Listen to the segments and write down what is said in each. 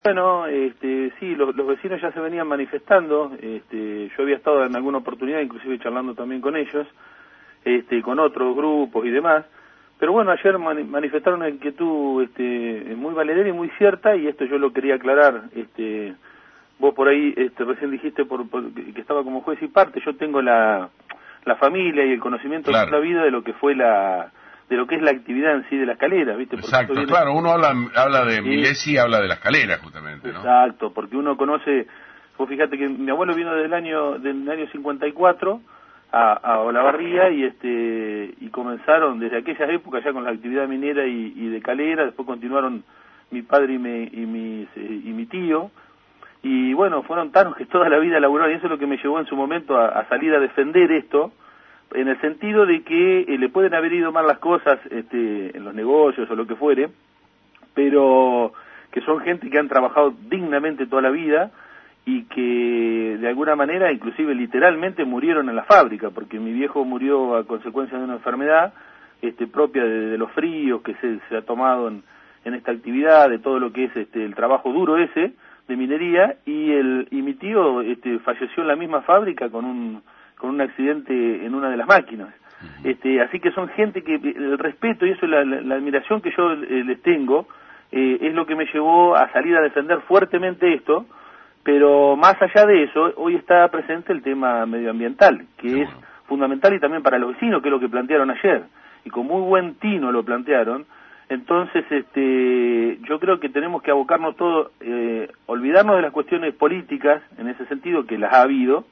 Bueno, sí, los vecinos ya se venían manifestando. Yo había estado en alguna oportunidad, inclusive charlando también con ellos, con otros grupos y demás. Pero bueno, ayer manifestaron una inquietud muy valedera y muy cierta, y esto yo lo quería aclarar. Vos por ahí recién dijiste que estaba como juez y parte. Yo tengo la familia y el conocimiento Claro. de toda la vida de lo que fue de lo que es la actividad en sí de la escalera, ¿viste? Porque Exacto, viene... claro, uno habla de Sí. Milesi y habla de la escalera, justamente, ¿no? Exacto, porque uno conoce, vos fíjate que mi abuelo vino del año 54 a Olavarría y comenzaron desde aquellas épocas ya con la actividad minera y de calera. Después continuaron mi padre y mi tío, y bueno, fueron tanos que toda la vida laburaron, y eso es lo que me llevó en su momento a salir a defender esto, en el sentido de que le pueden haber ido mal las cosas en los negocios o lo que fuere, pero que son gente que han trabajado dignamente toda la vida y que de alguna manera, inclusive literalmente, murieron en la fábrica, porque mi viejo murió a consecuencia de una enfermedad propia de los fríos que se ha tomado en esta actividad, de todo lo que es el trabajo duro ese de minería, y mi tío falleció en la misma fábrica con un accidente en una de las máquinas. Así que son gente que el respeto y eso, la admiración que yo les tengo, es lo que me llevó a salir a defender fuertemente esto. Pero más allá de eso, hoy está presente el tema medioambiental, que es fundamental, y también para los vecinos, que es lo que plantearon ayer, y con muy buen tino lo plantearon. Entonces, yo creo que tenemos que abocarnos todo, olvidarnos de las cuestiones políticas, en ese sentido, que las ha habido,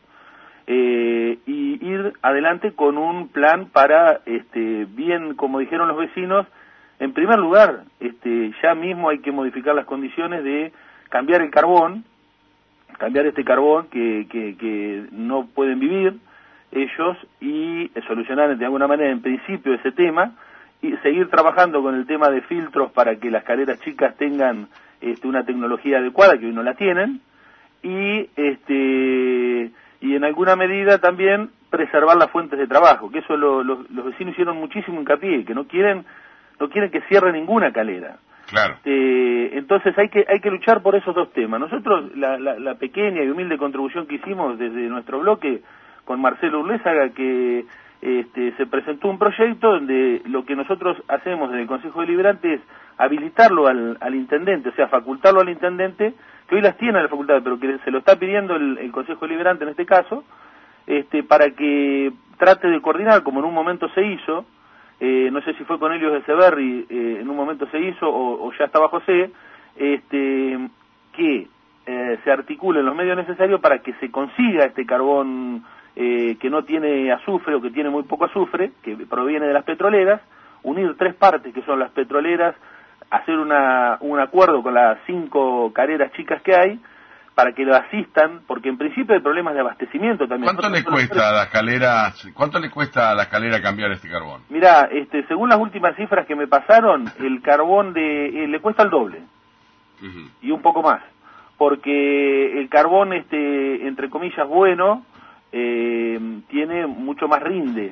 y ir adelante con un plan para, bien, como dijeron los vecinos, en primer lugar, ya mismo hay que modificar las condiciones de cambiar el carbón, cambiar este carbón que no pueden vivir ellos, y solucionar de alguna manera en principio ese tema, y seguir trabajando con el tema de filtros para que las caleras chicas tengan una tecnología adecuada, que hoy no la tienen, y en alguna medida también preservar las fuentes de trabajo, que eso los vecinos hicieron muchísimo hincapié, que no quieren que cierre ninguna calera. Claro. Entonces hay que luchar por esos dos temas. Nosotros, la pequeña y humilde contribución que hicimos desde nuestro bloque con Marcelo Urlézaga, que se presentó un proyecto donde lo que nosotros hacemos en el Consejo Deliberante es habilitarlo al intendente, o sea, facultarlo al intendente, que hoy las tiene la facultad, pero que se lo está pidiendo el Consejo Deliberante en este caso, para que trate de coordinar, como en un momento se hizo. No sé si fue con Helios Echeverri, en un momento se hizo, o ya estaba José, que se articulen los medios necesarios para que se consiga este carbón que no tiene azufre, o que tiene muy poco azufre, que proviene de las petroleras, unir tres partes que son las petroleras, hacer un acuerdo con las 5 caleras chicas que hay, para que lo asistan, porque en principio hay problemas de abastecimiento también. ¿Cuánto le cuesta a la escalera cambiar este carbón? Mirá, según las últimas cifras que me pasaron, el carbón le cuesta el doble, y un poco más, porque el carbón, entre comillas, bueno, tiene mucho más rinde,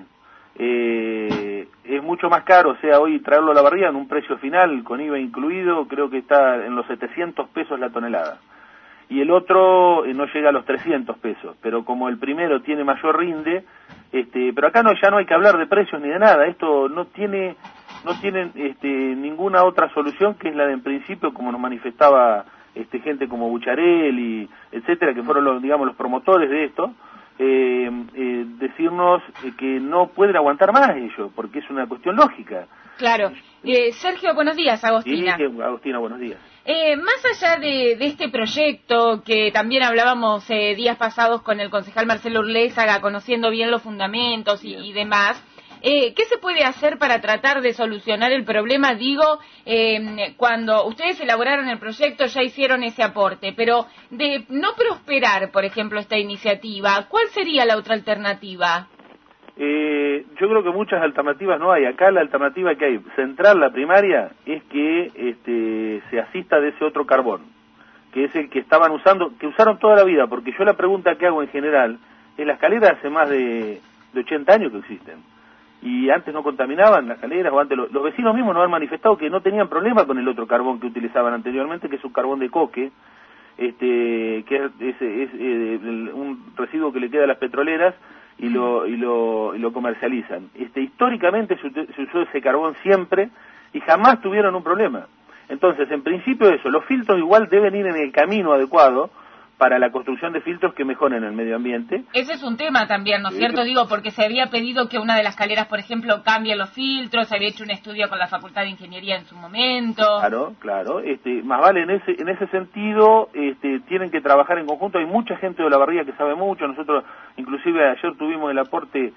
es mucho más caro. O sea, hoy traerlo a la barriga en un precio final, con IVA incluido, creo que está en los 700 pesos la tonelada. Y el otro no llega a los 300 pesos, pero como el primero tiene mayor rinde, pero acá ya no hay que hablar de precios ni de nada. Esto no tiene ninguna otra solución que es la de, en principio, como nos manifestaba gente como Bucharelli, etcétera, que fueron los promotores de esto, decirnos que no pueden aguantar más ellos, porque es una cuestión lógica. Claro. Sergio, buenos días. Agostina. Sí, Agostina, buenos días. Más allá de este proyecto que también hablábamos días pasados con el concejal Marcelo Urlézaga, conociendo bien los fundamentos y demás, ¿qué se puede hacer para tratar de solucionar el problema? Digo, cuando ustedes elaboraron el proyecto ya hicieron ese aporte, pero de no prosperar, por ejemplo, esta iniciativa, ¿cuál sería la otra alternativa? Yo creo que muchas alternativas no hay. Acá la alternativa que hay, central, la primaria, es que se asista de ese otro carbón, que es el que estaban usando, que usaron toda la vida, porque yo la pregunta que hago en general, es la escalera hace más de 80 años que existen. y antes no contaminaban las caleras, o antes los vecinos mismos nos han manifestado que no tenían problema con el otro carbón que utilizaban anteriormente, que es un carbón de coque, que es un residuo que le queda a las petroleras y lo comercializan. Históricamente se usó ese carbón siempre y jamás tuvieron un problema. Entonces, en principio eso, los filtros igual deben ir en el camino adecuado para la construcción de filtros que mejoren el medio ambiente. Ese es un tema también, ¿no es cierto? Digo, porque se había pedido que una de las caleras, por ejemplo, cambie los filtros, se había hecho un estudio con la Facultad de Ingeniería en su momento. Claro, más vale en ese sentido, tienen que trabajar en conjunto. Hay mucha gente de Olavarría que sabe mucho. Nosotros, inclusive ayer tuvimos el aporte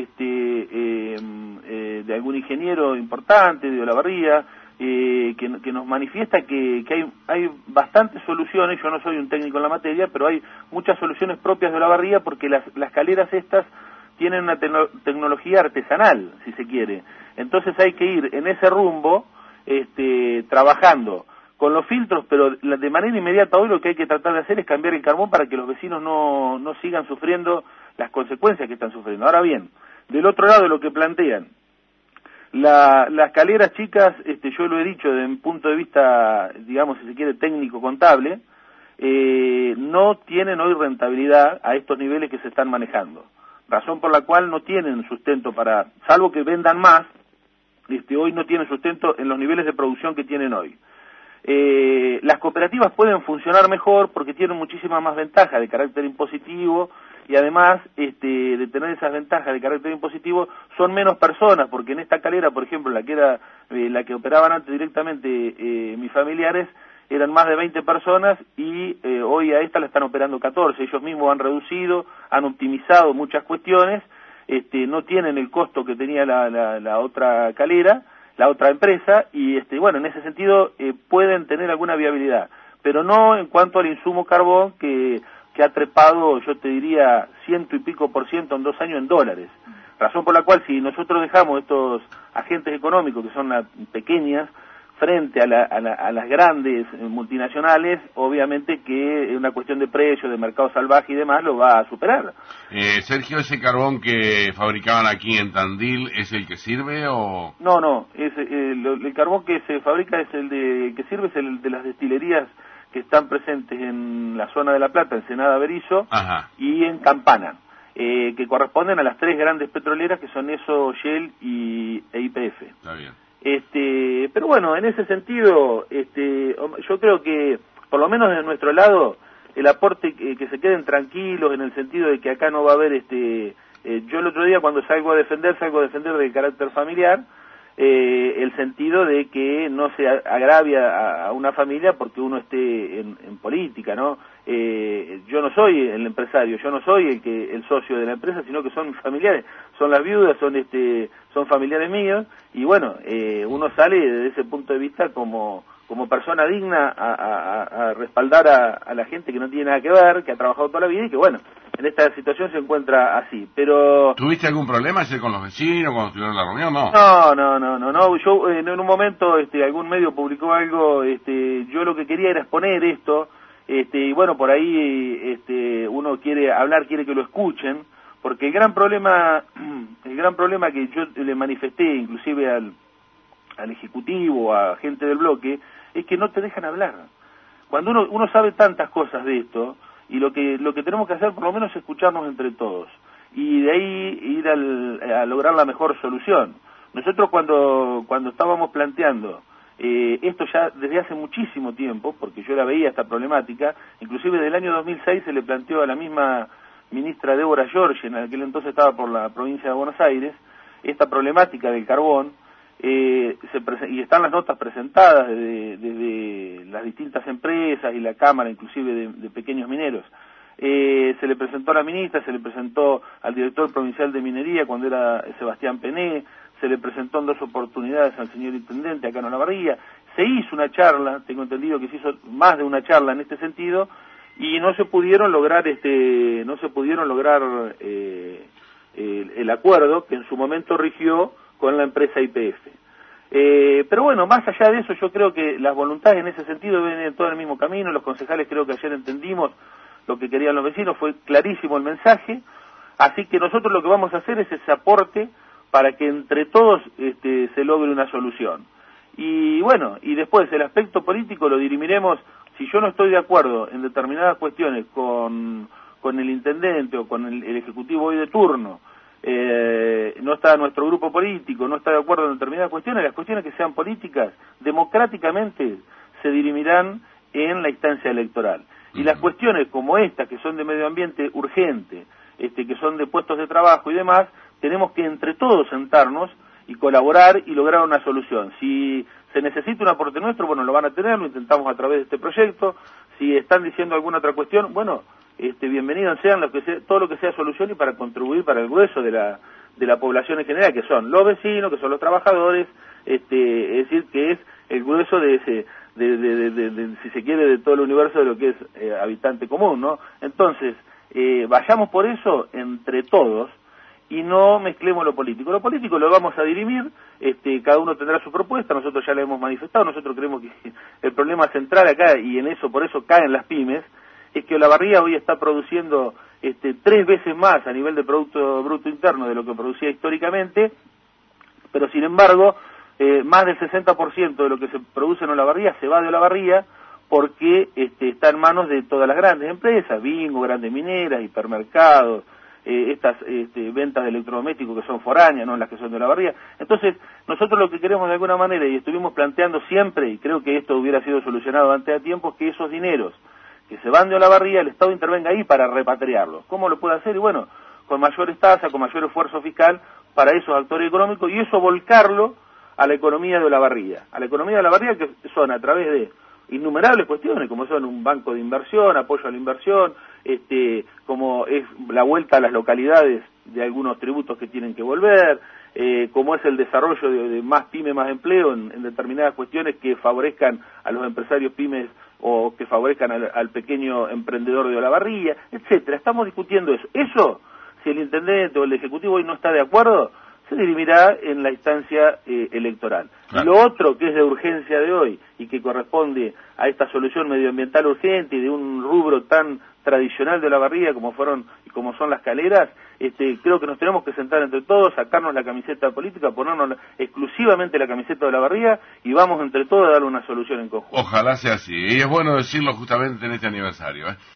de algún ingeniero importante de Olavarría, que nos manifiesta que hay bastantes soluciones. Yo no soy un técnico en la materia, pero hay muchas soluciones propias de Olavarría, porque las caleras estas tienen una tecnología artesanal, si se quiere. Entonces hay que ir en ese rumbo, trabajando con los filtros, pero de manera inmediata hoy lo que hay que tratar de hacer es cambiar el carbón para que los vecinos no sigan sufriendo las consecuencias que están sufriendo. Ahora bien, del otro lado de lo que plantean, las caleras chicas, yo lo he dicho desde un punto de vista, digamos, si se quiere, técnico-contable, no tienen hoy rentabilidad a estos niveles que se están manejando. Razón por la cual no tienen sustento salvo que vendan más, hoy no tienen sustento en los niveles de producción que tienen hoy. Las cooperativas pueden funcionar mejor porque tienen muchísimas más ventajas de carácter impositivo, y además de tener esas ventajas de carácter impositivo son menos personas, porque en esta calera, por ejemplo, la que operaban antes directamente mis familiares, eran más de 20 personas y hoy a esta la están operando 14. Ellos mismos han reducido, han optimizado muchas cuestiones, no tienen el costo que tenía la otra calera, la otra empresa, y bueno, en ese sentido pueden tener alguna viabilidad, pero no en cuanto al insumo carbón que ha trepado, yo te diría, 100 y pico % en 2 años en dólares. Razón por la cual, si nosotros dejamos estos agentes económicos, que son pequeñas, frente a las grandes multinacionales, obviamente que es una cuestión de precio, de mercado salvaje y demás, lo va a superar. Sergio, ¿ese carbón que fabricaban aquí en Tandil es el que sirve o...? No, el carbón que se fabrica es que sirve es el de las destilerías que están presentes en la zona de La Plata, Ensenada, Berisso, y en Campana, que corresponden a las 3 grandes petroleras que son ESSO, Shell e YPF. Está bien. Pero bueno, en ese sentido, yo creo que, por lo menos de nuestro lado, el aporte, que se queden tranquilos en el sentido de que acá no va a haber, yo el otro día cuando salgo a defender de carácter familiar, el sentido de que no se agravia a una familia porque uno esté en política, ¿no? Yo no soy el empresario, yo no soy el socio de la empresa, sino que son mis familiares, son las viudas, son familiares míos, y bueno, uno sale desde ese punto de vista como persona digna a respaldar a la gente que no tiene nada que ver, que ha trabajado toda la vida y que bueno, en esta situación se encuentra así, pero... ¿Tuviste algún problema ayer con los vecinos cuando estuvieron en la reunión? No, yo en un momento algún medio publicó algo, yo lo que quería era exponer esto, y bueno, por ahí uno quiere hablar, quiere que lo escuchen, porque el gran problema que yo le manifesté inclusive al ejecutivo, a gente del bloque, es que no te dejan hablar. Cuando uno sabe tantas cosas de esto, y lo que tenemos que hacer por lo menos es escucharnos entre todos, y de ahí ir a lograr la mejor solución. Nosotros cuando estábamos planteando esto ya desde hace muchísimo tiempo, porque yo la veía esta problemática, inclusive del año 2006 se le planteó a la misma ministra Débora Giorgi, en aquel entonces estaba por la provincia de Buenos Aires, esta problemática del carbón, y están las notas presentadas desde las distintas empresas y la Cámara inclusive de pequeños mineros. Se le presentó a la ministra, se le presentó al director provincial de minería cuando era Sebastián Pené, se le presentó en 2 oportunidades al señor intendente acá en Olavarría, se hizo una charla, tengo entendido que se hizo más de una charla en este sentido, y no se pudieron lograr el acuerdo que en su momento rigió con la empresa YPF. Pero bueno, más allá de eso, yo creo que las voluntades en ese sentido vienen todo en el mismo camino. Los concejales creo que ayer entendimos lo que querían los vecinos, fue clarísimo el mensaje, así que nosotros lo que vamos a hacer es ese aporte para que entre todos se logre una solución. Y bueno, y después el aspecto político lo dirimiremos. Si yo no estoy de acuerdo en determinadas cuestiones con el intendente o con el ejecutivo hoy de turno, no está nuestro grupo político, no está de acuerdo en determinadas cuestiones, las cuestiones que sean políticas, democráticamente se dirimirán en la instancia electoral. Y las cuestiones como estas, que son de medio ambiente urgente, que son de puestos de trabajo y demás, tenemos que entre todos sentarnos y colaborar y lograr una solución. Si se necesita un aporte nuestro, bueno, lo van a tener, lo intentamos a través de este proyecto. Si están diciendo alguna otra cuestión, bueno, bienvenidos sean todo lo que sea solución y para contribuir para el grueso de la población en general, que son los vecinos, que son los trabajadores, es decir, que es el grueso de ese, si se quiere, de todo el universo de lo que es habitante común, ¿no? Entonces, vayamos por eso entre todos y no mezclemos lo político. Lo político lo vamos a dirimir, cada uno tendrá su propuesta, nosotros ya la hemos manifestado, nosotros creemos que el problema central acá, y en eso, por eso caen las pymes, es que Olavarría hoy está produciendo 3 veces más a nivel de Producto Bruto Interno de lo que producía históricamente, pero sin embargo, más del 60% de lo que se produce en Olavarría se va de Olavarría porque está en manos de todas las grandes empresas, bingo, grandes mineras, hipermercados, estas ventas de electrodomésticos que son foráneas, no las que son de Olavarría. Entonces, nosotros lo que queremos de alguna manera, y estuvimos planteando siempre, y creo que esto hubiera sido solucionado antes de tiempo, es que esos dineros que se van de Olavarría, el Estado intervenga ahí para repatriarlos. ¿Cómo lo puede hacer? Y bueno, con mayores tasas, con mayor esfuerzo fiscal para esos actores económicos, y eso volcarlo a la economía de Olavarría. A la economía de Olavarría, que son a través de innumerables cuestiones, como son un banco de inversión, apoyo a la inversión, como es la vuelta a las localidades de algunos tributos que tienen que volver, como es el desarrollo de más pyme, más empleo en determinadas cuestiones que favorezcan a los empresarios pymes o que favorezcan al pequeño emprendedor de Olavarría, etcétera. Estamos discutiendo eso. Eso, si el intendente o el ejecutivo hoy no está de acuerdo, se dirimirá en la instancia electoral. Claro. Lo otro que es de urgencia de hoy y que corresponde a esta solución medioambiental urgente y de un rubro tan tradicional de Olavarría como son las caleras, creo que nos tenemos que sentar entre todos, sacarnos la camiseta política, ponernos exclusivamente la camiseta de Olavarría y vamos entre todos a darle una solución en conjunto. Ojalá sea así. Y es bueno decirlo justamente en este aniversario, ¿eh?